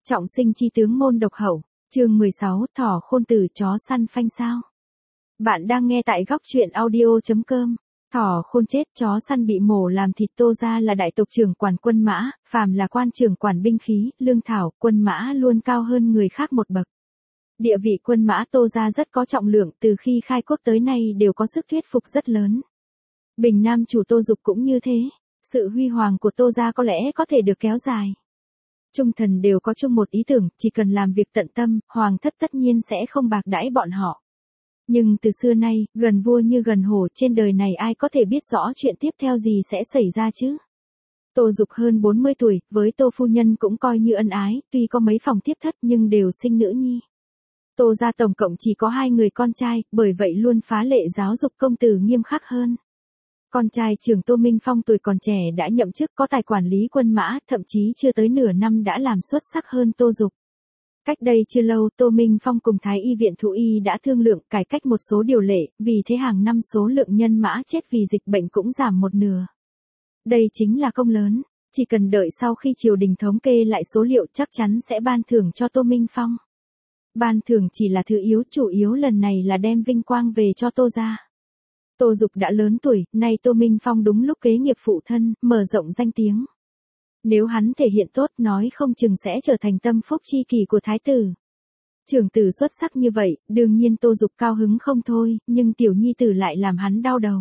Trọng sinh chi tướng môn độc hậu, chương 16, thỏ khôn tử chó săn phanh sao. Bạn đang nghe tại góc truyện audio.com. Thỏ khôn chết, chó săn bị mổ làm thịt. Tô gia là đại tộc trưởng quản quân mã, phàm là quan trưởng quản binh khí, lương thảo, quân mã luôn cao hơn người khác một bậc. Địa vị quân mã Tô gia rất có trọng lượng, từ khi khai quốc tới nay đều có sức thuyết phục rất lớn. Bình Nam chủ Tô Dục cũng như thế, sự huy hoàng của Tô gia có lẽ có thể được kéo dài. Trung thần đều có chung một ý tưởng, chỉ cần làm việc tận tâm, hoàng thất tất nhiên sẽ không bạc đãi bọn họ. Nhưng từ xưa nay, gần vua như gần hổ, trên đời này ai có thể biết rõ chuyện tiếp theo gì sẽ xảy ra chứ? Tô Dục hơn 40 tuổi, với Tô phu nhân cũng coi như ân ái, tuy có mấy phòng tiếp thất nhưng đều sinh nữ nhi. Tô gia tổng cộng chỉ có 2 người con trai, bởi vậy luôn phá lệ giáo dục công tử nghiêm khắc hơn. Con trai trưởng Tô Minh Phong tuổi còn trẻ đã nhậm chức có tài quản lý quân mã, thậm chí chưa tới nửa năm đã làm xuất sắc hơn Tô Dục. Cách đây chưa lâu, Tô Minh Phong cùng Thái y viện thú y đã thương lượng cải cách một số điều lệ, vì thế hàng năm số lượng nhân mã chết vì dịch bệnh cũng giảm một nửa. Đây chính là công lớn, chỉ cần đợi sau khi triều đình thống kê lại số liệu chắc chắn sẽ ban thưởng cho Tô Minh Phong. Ban thưởng chỉ là thứ yếu, chủ yếu lần này là đem vinh quang về cho Tô gia. Tô Dục đã lớn tuổi, nay Tô Minh Phong đúng lúc kế nghiệp phụ thân, mở rộng danh tiếng. Nếu hắn thể hiện tốt, nói không chừng sẽ trở thành tâm phúc chi kỷ của thái tử. Trưởng tử xuất sắc như vậy, đương nhiên Tô Dục cao hứng không thôi, nhưng tiểu nhi tử lại làm hắn đau đầu.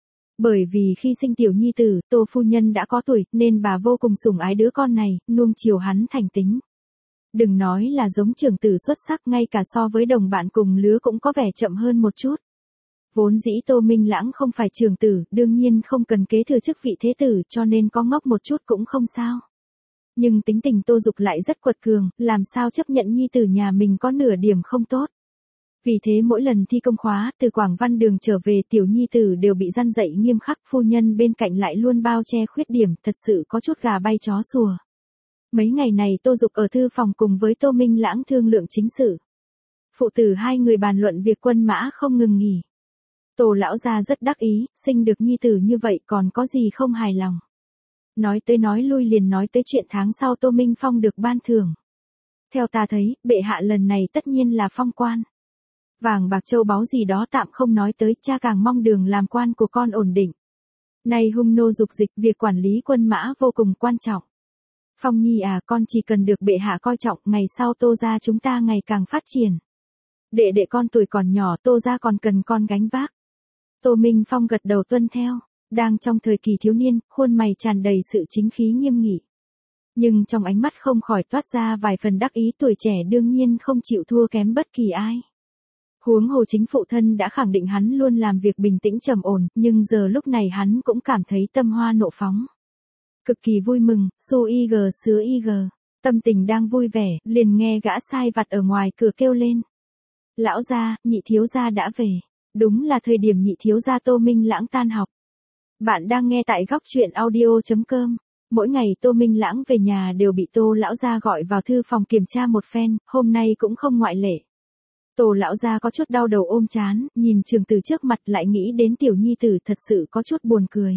Bởi vì khi sinh tiểu nhi tử, Tô phu nhân đã có tuổi, nên bà vô cùng sủng ái đứa con này, nuông chiều hắn thành tính. Đừng nói là giống trưởng tử xuất sắc, ngay cả so với đồng bạn cùng lứa cũng có vẻ chậm hơn một chút. Vốn dĩ Tô Minh Lãng không phải trưởng tử, đương nhiên không cần kế thừa chức vị thế tử, cho nên có ngốc một chút cũng không sao. Nhưng tính tình Tô Dục lại rất quật cường, làm sao chấp nhận nhi tử nhà mình có nửa điểm không tốt. Vì thế mỗi lần thi công khóa, từ Quảng Văn Đường trở về tiểu nhi tử đều bị răn dạy nghiêm khắc, phu nhân bên cạnh lại luôn bao che khuyết điểm, thật sự có chút gà bay chó sủa. Mấy ngày này Tô Dục ở thư phòng cùng với Tô Minh Lãng thương lượng chính sự. Phụ tử 2 người bàn luận việc quân mã không ngừng nghỉ. Tô lão gia rất đắc ý, sinh được nhi tử như vậy còn có gì không hài lòng. Nói tới nói lui liền nói tới chuyện tháng sau Tô Minh Phong được ban thưởng. Theo ta thấy, bệ hạ lần này tất nhiên là phong quan. Vàng bạc châu báu gì đó tạm không nói tới, cha càng mong đường làm quan của con ổn định. Này hung nô dục dịch, việc quản lý quân mã vô cùng quan trọng. Phong nhi à, con chỉ cần được bệ hạ coi trọng, ngày sau Tô gia chúng ta ngày càng phát triển. Đệ đệ con tuổi còn nhỏ, Tô gia còn cần con gánh vác. Tô Minh Phong gật đầu tuân theo, đang trong thời kỳ thiếu niên, khuôn mày tràn đầy sự chính khí nghiêm nghị. Nhưng trong ánh mắt không khỏi toát ra vài phần đắc ý, tuổi trẻ đương nhiên không chịu thua kém bất kỳ ai. Huống hồ chính phụ thân đã khẳng định hắn luôn làm việc bình tĩnh trầm ổn, nhưng giờ lúc này hắn cũng cảm thấy tâm hoa nộ phóng. Cực kỳ vui mừng, su ig sứa ig, tâm tình đang vui vẻ, liền nghe gã sai vặt ở ngoài cửa kêu lên. Lão gia, nhị thiếu gia đã về. Đúng là thời điểm nhị thiếu gia Tô Minh Lãng tan học. Bạn đang nghe tại góc truyện audio.com. Mỗi ngày Tô Minh Lãng về nhà đều bị Tô lão gia gọi vào thư phòng kiểm tra một phen, hôm nay cũng không ngoại lệ. Tô lão gia có chút đau đầu ôm trán, nhìn trường tử trước mặt lại nghĩ đến tiểu nhi tử, thật sự có chút buồn cười.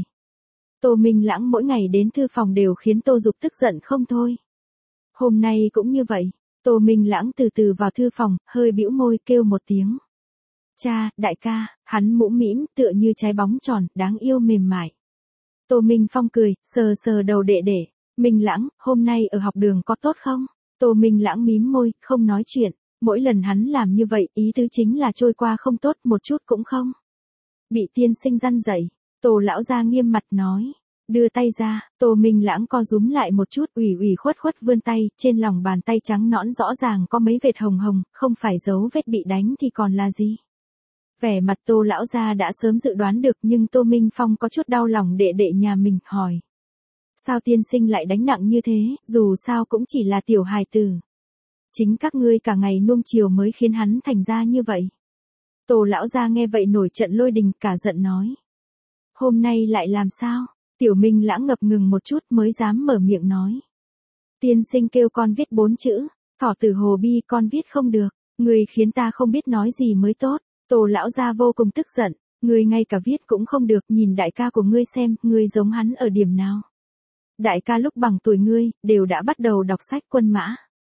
Tô Minh Lãng mỗi ngày đến thư phòng đều khiến Tô Dục tức giận không thôi. Hôm nay cũng như vậy, Tô Minh Lãng từ từ vào thư phòng, hơi bĩu môi kêu một tiếng. Cha, đại ca, hắn mũm mĩm, tựa như trái bóng tròn, đáng yêu mềm mại. Tô Minh Phong cười, sờ sờ đầu đệ đệ. Minh Lãng, hôm nay ở học đường có tốt không? Tô Minh Lãng mím môi, không nói chuyện. Mỗi lần hắn làm như vậy, ý tứ chính là trôi qua không tốt, một chút cũng không. Bị tiên sinh răn dạy. Tô lão gia nghiêm mặt nói. Đưa tay ra, Tô Minh Lãng co rúm lại một chút, ủy khuất vươn tay, trên lòng bàn tay trắng nõn rõ ràng có mấy vệt hồng hồng, không phải dấu vết bị đánh thì còn là gì. Vẻ mặt Tô lão gia đã sớm dự đoán được, nhưng Tô Minh Phong có chút đau lòng đệ đệ nhà mình, hỏi. Sao tiên sinh lại đánh nặng như thế, dù sao cũng chỉ là tiểu hài tử. Chính các ngươi cả ngày nuông chiều mới khiến hắn thành ra như vậy. Tô lão gia nghe vậy nổi trận lôi đình, cả giận nói. Hôm nay lại làm sao? Tiểu Minh Lãng ngập ngừng một chút mới dám mở miệng nói. Tiên sinh kêu con viết 4 chữ, thỏ tử hồ bi, con viết không được, người khiến ta không biết nói gì mới tốt. Tô lão gia vô cùng tức giận, ngươi ngay cả viết cũng không được, nhìn đại ca của ngươi xem, ngươi giống hắn ở điểm nào. Đại ca lúc bằng tuổi ngươi, đều đã bắt đầu đọc sách quân mã.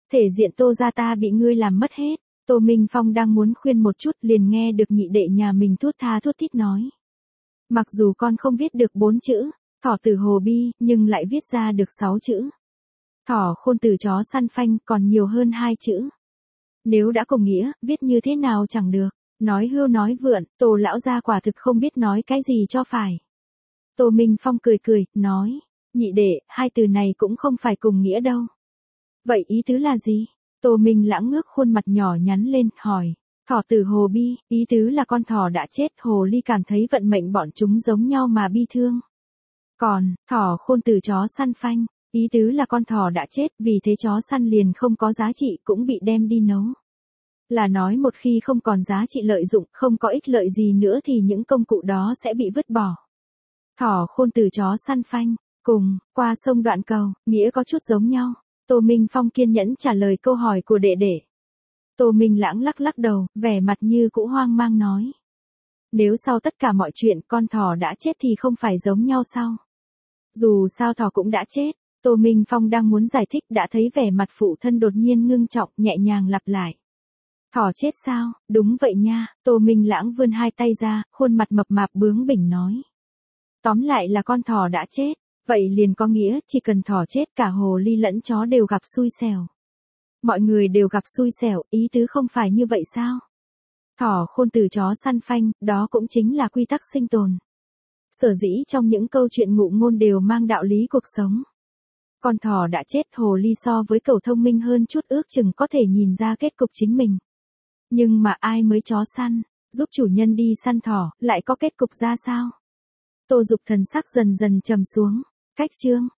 Thể diện Tô gia ta bị ngươi làm mất hết. Tô Minh Phong đang muốn khuyên một chút liền nghe được nhị đệ nhà mình thút tha thút thít nói. Mặc dù con không viết được 4 chữ, thỏ tử hồ bi, nhưng lại viết ra được 6 chữ. Thỏ khôn tử chó săn phanh còn nhiều hơn 2 chữ. Nếu đã cùng nghĩa, viết như thế nào chẳng được. Nói hưu nói vượn, Tô lão gia quả thực không biết nói cái gì cho phải. Tô Minh Phong cười cười, nói. Nhị đệ, hai từ này cũng không phải cùng nghĩa đâu. Vậy ý tứ là gì? Tô Minh Lãng ngước khuôn mặt nhỏ nhắn lên, hỏi. Thỏ tử hồ bi, ý tứ là con thỏ đã chết, hồ ly cảm thấy vận mệnh bọn chúng giống nhau mà bi thương. Còn, thỏ khôn tử chó săn phanh, ý tứ là con thỏ đã chết, vì thế chó săn liền không có giá trị cũng bị đem đi nấu. Là nói một khi không còn giá trị lợi dụng, không có ích lợi gì nữa thì những công cụ đó sẽ bị vứt bỏ. Thỏ khôn tử chó săn phanh, cùng, qua sông đoạn cầu, nghĩa có chút giống nhau. Tô Minh Phong kiên nhẫn trả lời câu hỏi của đệ đệ. Tô Minh Lãng lắc lắc đầu, vẻ mặt như cũ hoang mang nói. Nếu sau tất cả mọi chuyện con thỏ đã chết thì không phải giống nhau sao? Dù sao thỏ cũng đã chết. Tô Minh Phong đang muốn giải thích đã thấy vẻ mặt phụ thân đột nhiên ngưng trọng nhẹ nhàng lặp lại. Thỏ chết sao? Đúng vậy nha. Tô Minh Lãng vươn hai tay ra, khuôn mặt mập mạp bướng bỉnh nói. Tóm lại là con thỏ đã chết. Vậy liền có nghĩa chỉ cần thỏ chết cả hồ ly lẫn chó đều gặp xui xẻo. Mọi người đều gặp xui xẻo, ý tứ không phải như vậy sao? Thỏ khôn tử chó săn phanh, đó cũng chính là quy tắc sinh tồn. Sở dĩ trong những câu chuyện ngụ ngôn đều mang đạo lý cuộc sống. Con thỏ đã chết, hồ ly so với cẩu thông minh hơn chút ước chừng có thể nhìn ra kết cục chính mình. Nhưng mà ai mới chó săn, giúp chủ nhân đi săn thỏ, lại có kết cục ra sao? Tô Dục thần sắc dần dần trầm xuống. Cách chương